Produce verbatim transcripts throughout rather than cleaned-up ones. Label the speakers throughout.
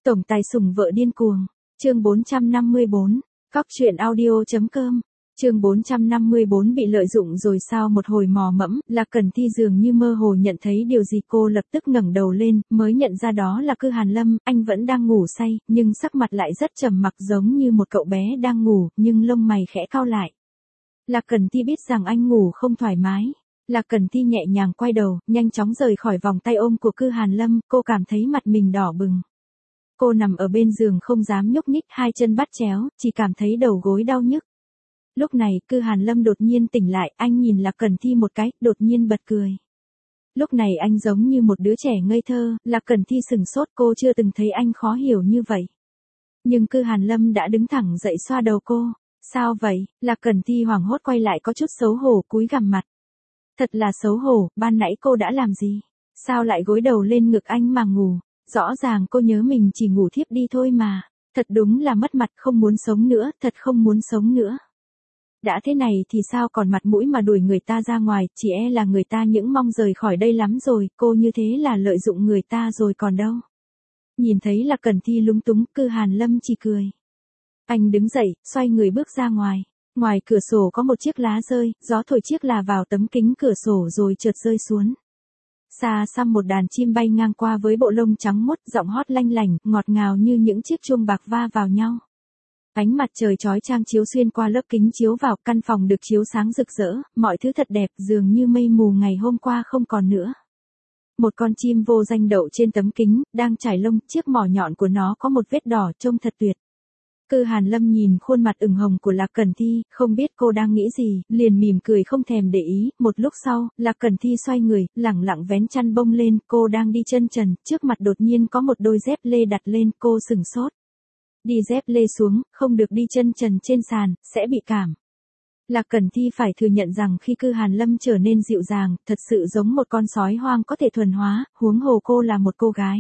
Speaker 1: Tổng tài sủng vợ điên cuồng. Chương bốn trăm năm mươi bốn. Cóc truyện audio chấm com. Chương bốn trăm năm mươi bốn bị lợi dụng rồi sao? Một hồi mò mẫm, Lạc Cẩn Thi dường như mơ hồ nhận thấy điều gì, cô lập tức ngẩng đầu lên, mới nhận ra đó là Cư Hàn Lâm. Anh vẫn đang ngủ say, nhưng sắc mặt lại rất trầm mặc, giống như một cậu bé đang ngủ, nhưng lông mày khẽ cau lại. Lạc Cẩn Thi biết rằng anh ngủ không thoải mái. Lạc Cẩn Thi nhẹ nhàng quay đầu, nhanh chóng rời khỏi vòng tay ôm của Cư Hàn Lâm, cô cảm thấy mặt mình đỏ bừng. Cô nằm ở bên giường không dám nhúc nhích, hai chân bắt chéo, chỉ cảm thấy đầu gối đau nhức. Lúc này, Cư Hàn Lâm đột nhiên tỉnh lại, anh nhìn Lạc Cẩn Thi một cái, đột nhiên bật cười. Lúc này anh giống như một đứa trẻ ngây thơ, Lạc Cẩn Thi sửng sốt, cô chưa từng thấy anh khó hiểu như vậy. Nhưng Cư Hàn Lâm đã đứng thẳng dậy xoa đầu cô. Sao vậy? Lạc Cẩn Thi hoảng hốt quay lại, có chút xấu hổ cúi gằm mặt. Thật là xấu hổ, ban nãy cô đã làm gì? Sao lại gối đầu lên ngực anh mà ngủ? Rõ ràng cô nhớ mình chỉ ngủ thiếp đi thôi mà. Thật đúng là mất mặt, không muốn sống nữa, thật không muốn sống nữa. Đã thế này thì sao còn mặt mũi mà đuổi người ta ra ngoài, chỉ e là người ta những mong rời khỏi đây lắm rồi, cô như thế là lợi dụng người ta rồi còn đâu. Nhìn thấy là Cẩn Thi lúng túng, Cư Hàn Lâm chỉ cười. Anh đứng dậy, xoay người bước ra ngoài. Ngoài cửa sổ có một chiếc lá rơi, gió thổi chiếc là vào tấm kính cửa sổ rồi chợt rơi xuống. Xa xăm một đàn chim bay ngang qua với bộ lông trắng muốt, giọng hót lanh lảnh, ngọt ngào như những chiếc chuông bạc va vào nhau. Ánh mặt trời chói chang chiếu xuyên qua lớp kính chiếu vào, căn phòng được chiếu sáng rực rỡ, mọi thứ thật đẹp, dường như mây mù ngày hôm qua không còn nữa. Một con chim vô danh đậu trên tấm kính, đang trải lông, chiếc mỏ nhọn của nó có một vết đỏ, trông thật tuyệt. Cư Hàn Lâm nhìn khuôn mặt ửng hồng của Lạc Cẩn Thi, không biết cô đang nghĩ gì, liền mỉm cười không thèm để ý. Một lúc sau, Lạc Cẩn Thi xoay người, lẳng lặng vén chăn bông lên, cô đang đi chân trần, trước mặt đột nhiên có một đôi dép lê đặt lên, cô sửng sốt. Đi dép lê xuống, không được đi chân trần trên sàn, sẽ bị cảm. Lạc Cẩn Thi phải thừa nhận rằng khi Cư Hàn Lâm trở nên dịu dàng, thật sự giống một con sói hoang có thể thuần hóa, huống hồ cô là một cô gái.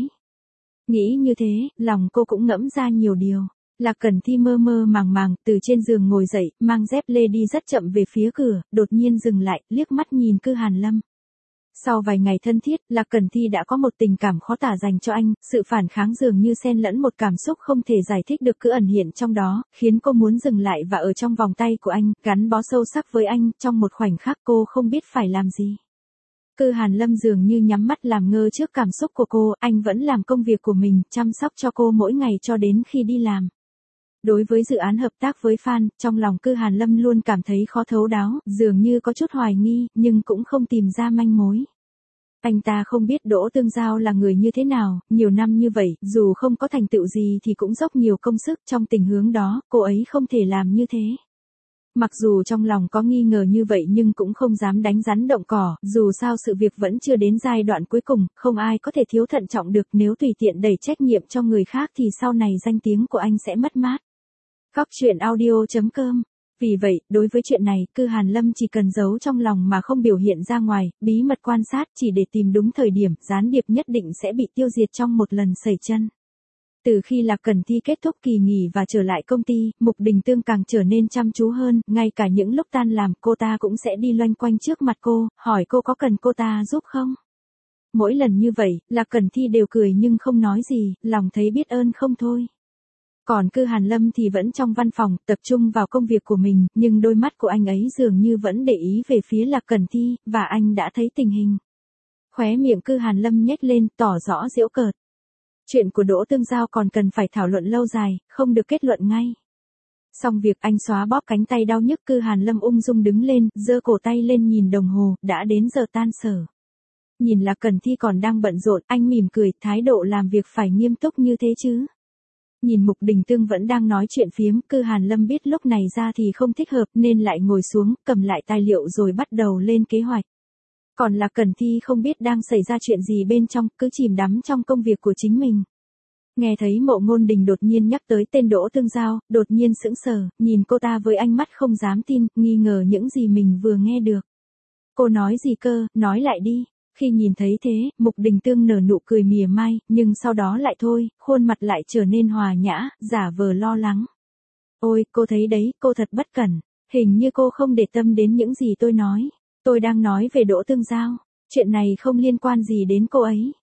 Speaker 1: Nghĩ như thế, lòng cô cũng ngẫm ra nhiều điều. Lạc Cẩn Thi mơ mơ màng màng, từ trên giường ngồi dậy, mang dép lê đi rất chậm về phía cửa, đột nhiên dừng lại, liếc mắt nhìn Cư Hàn Lâm. Sau vài ngày thân thiết, Lạc Cẩn Thi đã có một tình cảm khó tả dành cho anh, sự phản kháng dường như xen lẫn một cảm xúc không thể giải thích được cứ ẩn hiện trong đó, khiến cô muốn dừng lại và ở trong vòng tay của anh, gắn bó sâu sắc với anh, trong một khoảnh khắc cô không biết phải làm gì. Cư Hàn Lâm dường như nhắm mắt làm ngơ trước cảm xúc của cô, anh vẫn làm công việc của mình, chăm sóc cho cô mỗi ngày cho đến khi đi làm. Đối với dự án hợp tác với fan, trong lòng Cư Hàn Lâm luôn cảm thấy khó thấu đáo, dường như có chút hoài nghi, nhưng cũng không tìm ra manh mối. Anh ta không biết Đỗ Tương Giao là người như thế nào, nhiều năm như vậy, dù không có thành tựu gì thì cũng dốc nhiều công sức trong tình hướng đó, cô ấy không thể làm như thế. Mặc dù trong lòng có nghi ngờ như vậy nhưng cũng không dám đánh rắn động cỏ, dù sao sự việc vẫn chưa đến giai đoạn cuối cùng, không ai có thể thiếu thận trọng được, nếu tùy tiện đẩy trách nhiệm cho người khác thì sau này danh tiếng của anh sẽ mất mát. Cóc truyện audio chấm com. Vì vậy, đối với chuyện này, Cư Hàn Lâm chỉ cần giấu trong lòng mà không biểu hiện ra ngoài, bí mật quan sát chỉ để tìm đúng thời điểm, gián điệp nhất định sẽ bị tiêu diệt trong một lần sẩy chân. Từ khi Lạc Cẩn Thi kết thúc kỳ nghỉ và trở lại công ty, Mục Đình Tương càng trở nên chăm chú hơn, ngay cả những lúc tan làm, cô ta cũng sẽ đi loanh quanh trước mặt cô, hỏi cô có cần cô ta giúp không. Mỗi lần như vậy, Lạc Cẩn Thi đều cười nhưng không nói gì, lòng thấy biết ơn không thôi. Còn Cư Hàn Lâm thì vẫn trong văn phòng, tập trung vào công việc của mình, nhưng đôi mắt của anh ấy dường như vẫn để ý về phía Lạc Cẩn Thi, và anh đã thấy tình hình. Khóe miệng Cư Hàn Lâm nhếch lên, tỏ rõ giễu cợt. Chuyện của Đỗ Tương Giao còn cần phải thảo luận lâu dài, không được kết luận ngay. Xong việc, anh xóa bóp cánh tay đau nhức. Cư Hàn Lâm ung dung đứng lên, giơ cổ tay lên nhìn đồng hồ, đã đến giờ tan sở. Nhìn Lạc Cẩn Thi còn đang bận rộn, anh mỉm cười, thái độ làm việc phải nghiêm túc như thế chứ. Nhìn Mục Đình Tương vẫn đang nói chuyện phiếm, Cư Hàn Lâm biết lúc này ra thì không thích hợp nên lại ngồi xuống, cầm lại tài liệu rồi bắt đầu lên kế hoạch. Còn Lạc Cẩn Thi không biết đang xảy ra chuyện gì bên trong, cứ chìm đắm trong công việc của chính mình. Nghe thấy Mộ Ngôn Đình đột nhiên nhắc tới tên Đỗ Tương Giao, đột nhiên sững sờ, nhìn cô ta với ánh mắt không dám tin, nghi ngờ những gì mình vừa nghe được. Cô nói gì cơ, nói lại đi. Khi nhìn thấy thế, Mục Đình Tương nở nụ cười mỉa mai, nhưng sau đó lại thôi, khuôn mặt lại trở nên hòa nhã, giả vờ lo lắng. Ôi, cô thấy đấy, cô thật bất cẩn, hình như cô không để tâm đến những gì tôi nói. Tôi đang nói về Đỗ Tương Giao, chuyện này không liên quan gì đến cô ấy.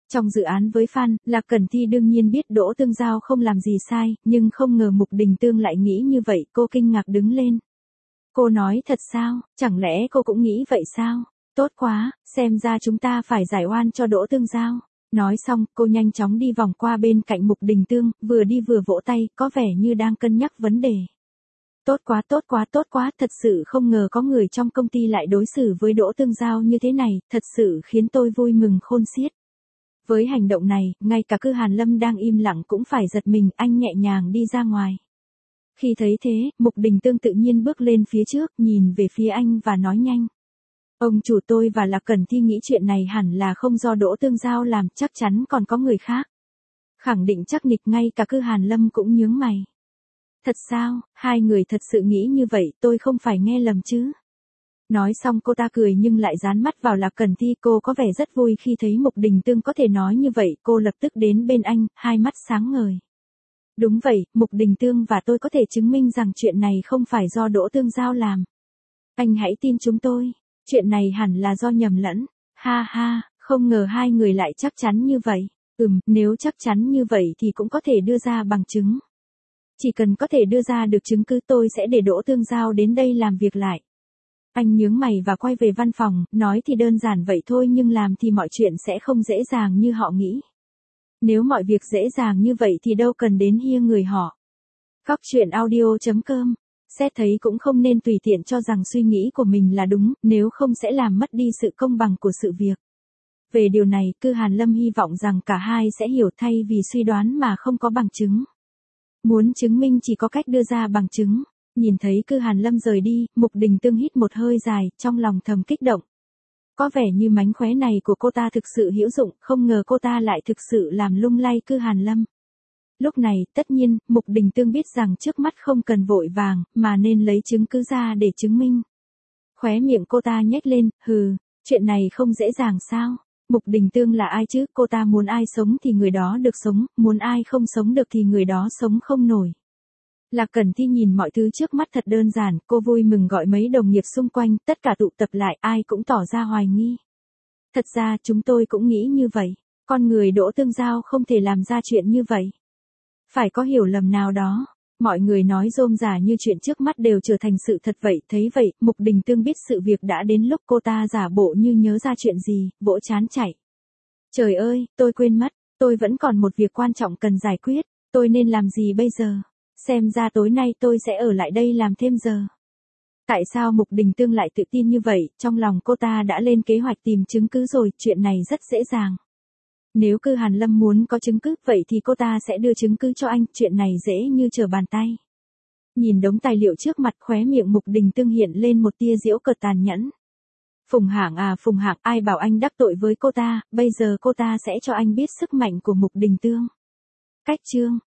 Speaker 1: Trong dự án với fan, Lạc Cẩn Thi đương nhiên biết Đỗ Tương Giao không làm gì sai, nhưng không ngờ Mục Đình Tương lại nghĩ như vậy, cô kinh ngạc đứng lên. Cô nói thật sao, chẳng lẽ cô cũng nghĩ vậy sao? Tốt quá, xem ra chúng ta phải giải oan cho Đỗ Tương Giao. Nói xong, cô nhanh chóng đi vòng qua bên cạnh Mục Đình Tương, vừa đi vừa vỗ tay, có vẻ như đang cân nhắc vấn đề. Tốt quá tốt quá tốt quá, thật sự không ngờ có người trong công ty lại đối xử với Đỗ Tương Giao như thế này, thật sự khiến tôi vui mừng khôn xiết. Với hành động này, ngay cả Cư Hàn Lâm đang im lặng cũng phải giật mình, anh nhẹ nhàng đi ra ngoài. Khi thấy thế, Mục Đình Tương tự nhiên bước lên phía trước, nhìn về phía anh và nói nhanh. Ông chủ, tôi và Lạc Cẩn Thi nghĩ chuyện này hẳn là không do Đỗ Tương Giao làm, chắc chắn còn có người khác. Khẳng định chắc nịch, ngay cả Cư Hàn Lâm cũng nhướng mày. Thật sao, hai người thật sự nghĩ như vậy, tôi không phải nghe lầm chứ? Nói xong cô ta cười nhưng lại dán mắt vào Lạc Cẩn Thi, cô có vẻ rất vui khi thấy Mục Đình Tương có thể nói như vậy, cô lập tức đến bên anh, hai mắt sáng ngời. Đúng vậy, Mục Đình Tương và tôi có thể chứng minh rằng chuyện này không phải do Đỗ Tương Giao làm. Anh hãy tin chúng tôi, chuyện này hẳn là do nhầm lẫn. Ha ha, không ngờ hai người lại chắc chắn như vậy. Ừm, nếu chắc chắn như vậy thì cũng có thể đưa ra bằng chứng. Chỉ cần có thể đưa ra được chứng cứ tôi sẽ để Đỗ Tương Giao đến đây làm việc lại. Anh nhướng mày và quay về văn phòng, nói thì đơn giản vậy thôi nhưng làm thì mọi chuyện sẽ không dễ dàng như họ nghĩ. Nếu mọi việc dễ dàng như vậy thì đâu cần đến hia người họ. Cóc truyện audio chấm com. Xét thấy cũng không nên tùy tiện cho rằng suy nghĩ của mình là đúng, nếu không sẽ làm mất đi sự công bằng của sự việc. Về điều này, Cư Hàn Lâm hy vọng rằng cả hai sẽ hiểu thay vì suy đoán mà không có bằng chứng. Muốn chứng minh chỉ có cách đưa ra bằng chứng. Nhìn thấy Cư Hàn Lâm rời đi, Mục Đình Tương hít một hơi dài, trong lòng thầm kích động. Có vẻ như mánh khóe này của cô ta thực sự hữu dụng, không ngờ cô ta lại thực sự làm lung lay Cư Hàn Lâm. Lúc này, tất nhiên, Mục Đình Tương biết rằng trước mắt không cần vội vàng, mà nên lấy chứng cứ ra để chứng minh. Khóe miệng cô ta nhếch lên, hừ, chuyện này không dễ dàng sao? Mục Đình Tương là ai chứ? Cô ta muốn ai sống thì người đó được sống, muốn ai không sống được thì người đó sống không nổi. Lạc Cẩn Thi nhìn mọi thứ trước mắt thật đơn giản, cô vui mừng gọi mấy đồng nghiệp xung quanh, tất cả tụ tập lại, ai cũng tỏ ra hoài nghi. Thật ra chúng tôi cũng nghĩ như vậy, con người Đỗ Tương Giao không thể làm ra chuyện như vậy. Phải có hiểu lầm nào đó, mọi người nói rôm rả như chuyện trước mắt đều trở thành sự thật vậy, thấy vậy, Mục Đình Tương biết sự việc đã đến lúc cô ta giả bộ như nhớ ra chuyện gì, vỗ trán chạy. Trời ơi, tôi quên mất, tôi vẫn còn một việc quan trọng cần giải quyết, tôi nên làm gì bây giờ? Xem ra tối nay tôi sẽ ở lại đây làm thêm giờ. Tại sao Mục Đình Tương lại tự tin như vậy, trong lòng cô ta đã lên kế hoạch tìm chứng cứ rồi, chuyện này rất dễ dàng. Nếu Cư Hàn Lâm muốn có chứng cứ, vậy thì cô ta sẽ đưa chứng cứ cho anh, chuyện này dễ như trở bàn tay. Nhìn đống tài liệu trước mặt, khóe miệng Mục Đình Tương hiện lên một tia giễu cợt tàn nhẫn. Phùng Hạng à Phùng Hạng, ai bảo anh đắc tội với cô ta, bây giờ cô ta sẽ cho anh biết sức mạnh của Mục Đình Tương. Cách chương